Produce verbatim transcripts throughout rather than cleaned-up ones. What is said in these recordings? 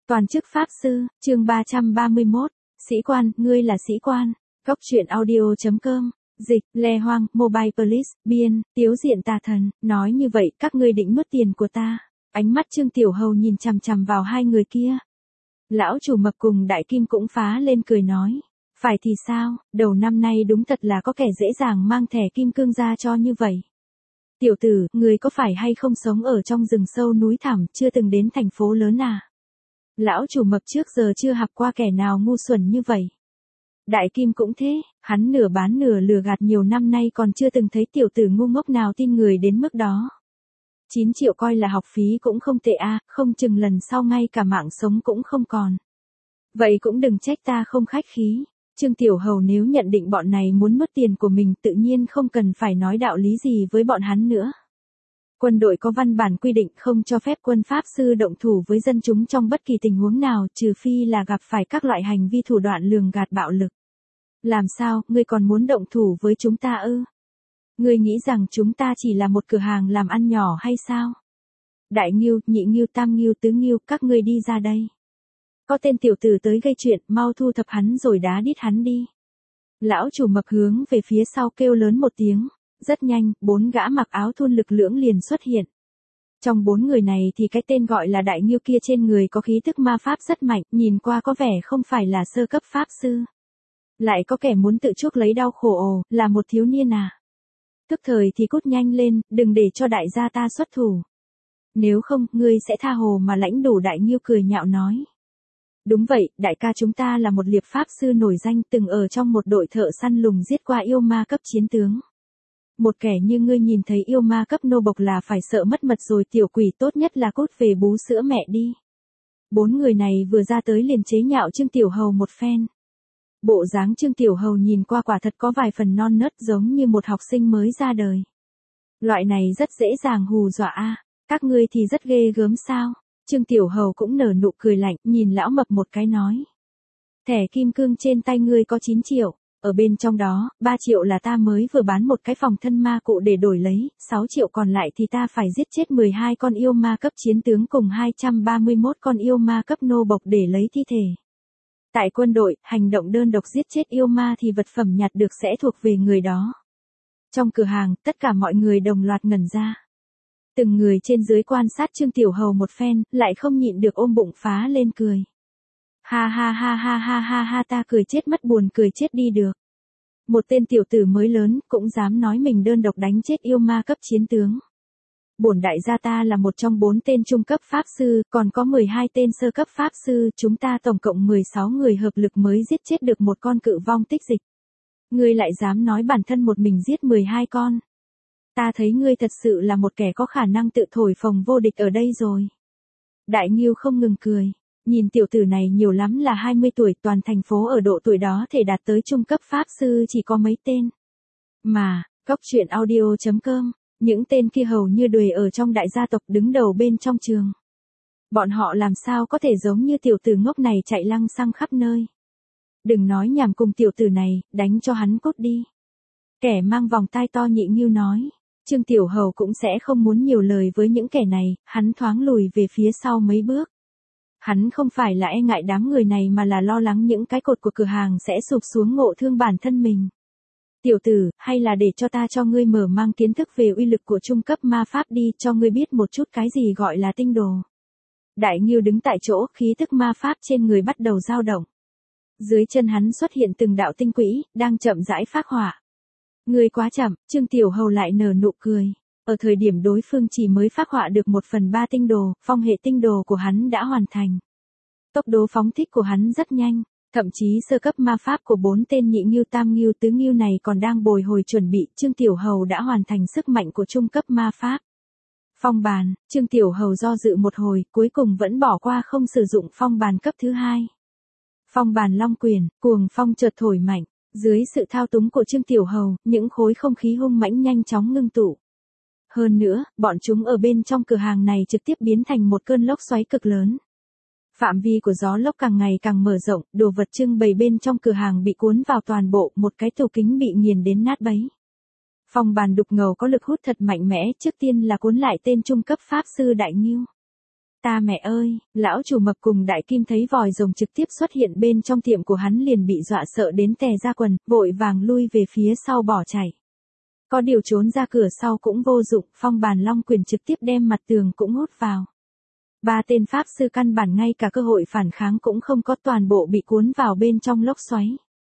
Toàn chức Pháp Sư, chương ba trăm ba mươi mốt, sĩ quan, ngươi là sĩ quan. Góc truyện audio chấm com, dịch, Le Hoang, Mobile Police, biên, tiếu diện tà thần, nói như vậy các ngươi định nuốt tiền của ta. Ánh mắt Trương Tiểu Hầu nhìn chằm chằm vào hai người kia. Lão chủ mập cùng Đại Kim cũng phá lên cười nói. Phải thì sao, đầu năm nay đúng thật là có kẻ dễ dàng mang thẻ kim cương ra cho như vậy. Tiểu tử, người có phải hay không sống ở trong rừng sâu núi thẳm, chưa từng đến thành phố lớn à? Lão chủ mập trước giờ chưa gặp qua kẻ nào ngu xuẩn như vậy. Đại Kim cũng thế, hắn nửa bán nửa lừa gạt nhiều năm nay còn chưa từng thấy tiểu tử ngu ngốc nào tin người đến mức đó. chín triệu coi là học phí cũng không tệ a, à, không chừng lần sau ngay cả mạng sống cũng không còn. Vậy cũng đừng trách ta không khách khí. Trương Tiểu Hầu nếu nhận định bọn này muốn mất tiền của mình tự nhiên không cần phải nói đạo lý gì với bọn hắn nữa. Quân đội có văn bản quy định không cho phép quân Pháp Sư động thủ với dân chúng trong bất kỳ tình huống nào trừ phi là gặp phải các loại hành vi thủ đoạn lường gạt bạo lực. Làm sao, ngươi còn muốn động thủ với chúng ta ư? Ngươi nghĩ rằng chúng ta chỉ là một cửa hàng làm ăn nhỏ hay sao? Đại Ngưu, Nhị Ngưu, Tam Ngưu, Tứ Ngưu, các ngươi đi ra đây. Có tên tiểu tử tới gây chuyện, mau thu thập hắn rồi đá đít hắn đi. Lão chủ mập hướng về phía sau kêu lớn một tiếng. Rất nhanh, bốn gã mặc áo thun lực lưỡng liền xuất hiện. Trong bốn người này thì cái tên gọi là Đại Ngưu kia trên người có khí tức ma pháp rất mạnh, nhìn qua có vẻ không phải là sơ cấp pháp sư. Lại có kẻ muốn tự chuốc lấy đau khổ ồ, là một thiếu niên à. Tức thời thì cút nhanh lên, đừng để cho đại gia ta xuất thủ. Nếu không, ngươi sẽ tha hồ mà lãnh đủ. Đại Ngưu cười nhạo nói. Đúng vậy, đại ca chúng ta là một liệp pháp sư nổi danh từng ở trong một đội thợ săn lùng giết qua yêu ma cấp chiến tướng. Một kẻ như ngươi nhìn thấy yêu ma cấp nô bộc là phải sợ mất mật rồi, tiểu quỷ, tốt nhất là cút về bú sữa mẹ đi. Bốn người này vừa ra tới liền chế nhạo Trương Tiểu Hầu một phen. Bộ dáng Trương Tiểu Hầu nhìn qua quả thật có vài phần non nớt giống như một học sinh mới ra đời. Loại này rất dễ dàng hù dọa a, các ngươi thì rất ghê gớm sao? Trương Tiểu Hầu cũng nở nụ cười lạnh, nhìn lão mập một cái nói. Thẻ kim cương trên tay ngươi có chín triệu. Ở bên trong đó, ba triệu là ta mới vừa bán một cái phòng thân ma cụ để đổi lấy, sáu triệu còn lại thì ta phải giết chết mười hai con yêu ma cấp chiến tướng cùng hai trăm ba mươi mốt con yêu ma cấp nô bộc để lấy thi thể. Tại quân đội, hành động đơn độc giết chết yêu ma thì vật phẩm nhặt được sẽ thuộc về người đó. Trong cửa hàng, tất cả mọi người đồng loạt ngẩn ra. Từng người trên dưới quan sát Trương Tiểu Hầu một phen, lại không nhịn được ôm bụng phá lên cười. Ha ha ha ha ha ha ha, ta cười chết mất, buồn cười chết đi được. Một tên tiểu tử mới lớn cũng dám nói mình đơn độc đánh chết yêu ma cấp chiến tướng. Bổn đại gia ta là một trong bốn tên trung cấp pháp sư, còn có mười hai tên sơ cấp pháp sư, chúng ta tổng cộng mười sáu người hợp lực mới giết chết được một con cự vong tích dịch. Ngươi lại dám nói bản thân một mình giết mười hai con. Ta thấy ngươi thật sự là một kẻ có khả năng tự thổi phồng vô địch ở đây rồi. Đại Ngưu không ngừng cười. Nhìn tiểu tử này nhiều lắm là hai mươi tuổi, toàn thành phố ở độ tuổi đó thể đạt tới trung cấp pháp sư chỉ có mấy tên. Mà, góc truyện audio chấm com, những tên kia hầu như đuổi ở trong đại gia tộc đứng đầu bên trong trường. Bọn họ làm sao có thể giống như tiểu tử ngốc này chạy lăng xăng khắp nơi. Đừng nói nhảm cùng tiểu tử này, đánh cho hắn cút đi. Kẻ mang vòng tai to Nhị Ngưu nói. Trương Tiểu Hầu cũng sẽ không muốn nhiều lời với những kẻ này, hắn thoáng lùi về phía sau mấy bước. Hắn không phải là e ngại đám người này mà là lo lắng những cái cột của cửa hàng sẽ sụp xuống ngộ thương bản thân mình. Tiểu tử, hay là để cho ta cho ngươi mở mang kiến thức về uy lực của trung cấp ma pháp đi, cho ngươi biết một chút cái gì gọi là tinh đồ. Đại Ngưu đứng tại chỗ, khí tức ma pháp trên người bắt đầu dao động. Dưới chân hắn xuất hiện từng đạo tinh quỹ, đang chậm rãi phác họa. Ngươi quá chậm, Trương Tiểu Hầu lại nở nụ cười. Ở thời điểm đối phương chỉ mới phác họa được một phần ba tinh đồ, phong hệ tinh đồ của hắn đã hoàn thành. Tốc độ phóng thích của hắn rất nhanh, thậm chí sơ cấp ma pháp của bốn tên Nhị Ngưu, Tam Ngưu, Tứ Ngưu này còn đang bồi hồi chuẩn bị, Trương Tiểu Hầu đã hoàn thành sức mạnh của trung cấp ma pháp. Phong bàn, Trương Tiểu Hầu do dự một hồi, cuối cùng vẫn bỏ qua không sử dụng phong bàn cấp thứ hai. Phong bàn long quyền, cuồng phong chợt thổi mạnh, dưới sự thao túng của Trương Tiểu Hầu, những khối không khí hung mãnh nhanh chóng ngưng tụ. Hơn nữa, bọn chúng ở bên trong cửa hàng này trực tiếp biến thành một cơn lốc xoáy cực lớn. Phạm vi của gió lốc càng ngày càng mở rộng, đồ vật trưng bày bên trong cửa hàng bị cuốn vào toàn bộ, một cái tủ kính bị nghiền đến nát bấy. Phong bàn đục ngầu có lực hút thật mạnh mẽ, trước tiên là cuốn lại tên trung cấp pháp sư Đại Ngưu. Ta mẹ ơi, lão chủ mập cùng đại kim thấy vòi rồng trực tiếp xuất hiện bên trong tiệm của hắn liền bị dọa sợ đến tè ra quần, vội vàng lui về phía sau bỏ chạy. Có điều trốn ra cửa sau cũng vô dụng, phong bàn long quyền trực tiếp đem mặt tường cũng hút vào. Ba tên pháp sư căn bản ngay cả cơ hội phản kháng cũng không có, toàn bộ bị cuốn vào bên trong lốc xoáy.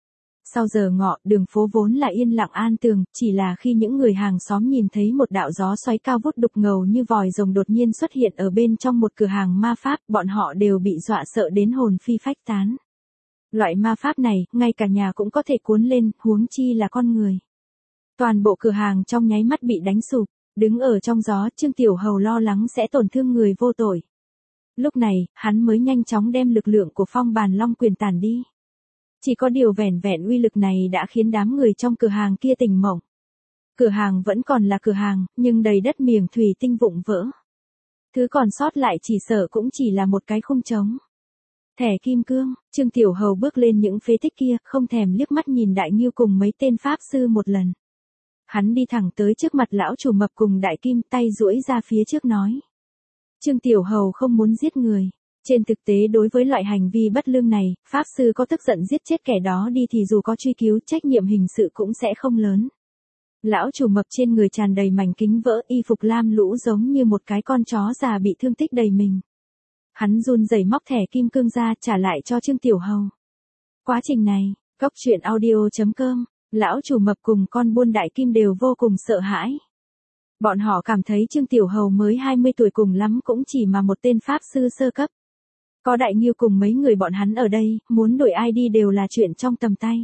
Sau giờ ngọ, đường phố vốn là yên lặng an tường, chỉ là khi những người hàng xóm nhìn thấy một đạo gió xoáy cao vút đục ngầu như vòi rồng đột nhiên xuất hiện ở bên trong một cửa hàng ma pháp, bọn họ đều bị dọa sợ đến hồn phi phách tán. Loại ma pháp này, ngay cả nhà cũng có thể cuốn lên, huống chi là con người. Toàn bộ cửa hàng trong nháy mắt bị đánh sụp, đứng ở trong gió, Trương Tiểu Hầu lo lắng sẽ tổn thương người vô tội. Lúc này, hắn mới nhanh chóng đem lực lượng của phong bàn long quyền tản đi. Chỉ có điều vẻn vẹn uy lực này đã khiến đám người trong cửa hàng kia tỉnh mộng. Cửa hàng vẫn còn là cửa hàng, nhưng đầy đất miềng thủy tinh vụn vỡ. Thứ còn sót lại chỉ sợ cũng chỉ là một cái khung trống. Thẻ kim cương, Trương Tiểu Hầu bước lên những phế tích kia, không thèm liếc mắt nhìn Đại Ngưu cùng mấy tên pháp sư một lần. Hắn đi thẳng tới trước mặt lão chủ mập cùng Đại Kim, tay duỗi ra phía trước nói. Trương Tiểu Hầu không muốn giết người. Trên thực tế đối với loại hành vi bất lương này, pháp sư có tức giận giết chết kẻ đó đi thì dù có truy cứu, trách nhiệm hình sự cũng sẽ không lớn. Lão chủ mập trên người tràn đầy mảnh kính vỡ, y phục lam lũ giống như một cái con chó già bị thương tích đầy mình. Hắn run rẩy móc thẻ kim cương ra trả lại cho Trương Tiểu Hầu. Quá trình này, Cốc Truyện Audio chấm com, lão chủ mập cùng con buôn Đại Kim đều vô cùng sợ hãi. Bọn họ cảm thấy Trương Tiểu Hầu mới hai mươi tuổi cùng lắm cũng chỉ mà một tên pháp sư sơ cấp. Có Đại Ngưu cùng mấy người bọn hắn ở đây, muốn đổi ai đi đều là chuyện trong tầm tay.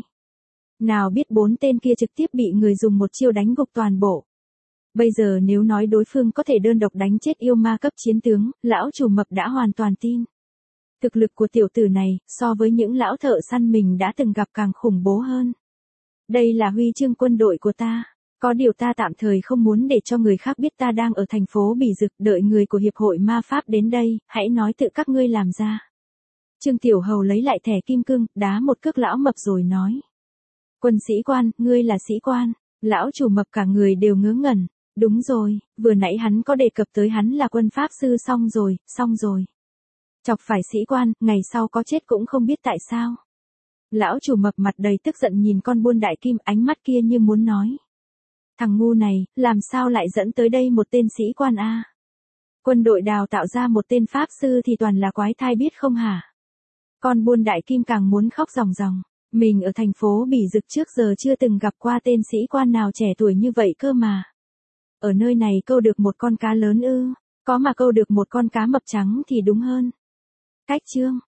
Nào biết bốn tên kia trực tiếp bị người dùng một chiêu đánh gục toàn bộ. Bây giờ nếu nói đối phương có thể đơn độc đánh chết yêu ma cấp chiến tướng, lão chủ mập đã hoàn toàn tin. Thực lực của tiểu tử này, so với những lão thợ săn mình đã từng gặp càng khủng bố hơn. Đây là huy chương quân đội của ta. Có điều ta tạm thời không muốn để cho người khác biết ta đang ở thành phố Bỉ Dực, đợi người của Hiệp hội Ma Pháp đến đây, hãy nói tự các ngươi làm ra. Trương Tiểu Hầu lấy lại thẻ kim cương, đá một cước lão mập rồi nói. Quân sĩ quan, ngươi là sĩ quan. Lão chủ mập cả người đều ngớ ngẩn. Đúng rồi, vừa nãy hắn có đề cập tới hắn là quân pháp sư, xong rồi, xong rồi. Chọc phải sĩ quan, ngày sau có chết cũng không biết tại sao. Lão chủ mập mặt đầy tức giận nhìn con buôn Đại Kim, ánh mắt kia như muốn nói. Thằng ngu này, làm sao lại dẫn tới đây một tên sĩ quan a? Quân đội đào tạo ra một tên pháp sư thì toàn là quái thai biết không hả? Con buôn Đại Kim càng muốn khóc ròng ròng. Mình ở thành phố Bỉ Dực trước giờ chưa từng gặp qua tên sĩ quan nào trẻ tuổi như vậy cơ mà. Ở nơi này câu được một con cá lớn ư, có mà câu được một con cá mập trắng thì đúng hơn. Cách chương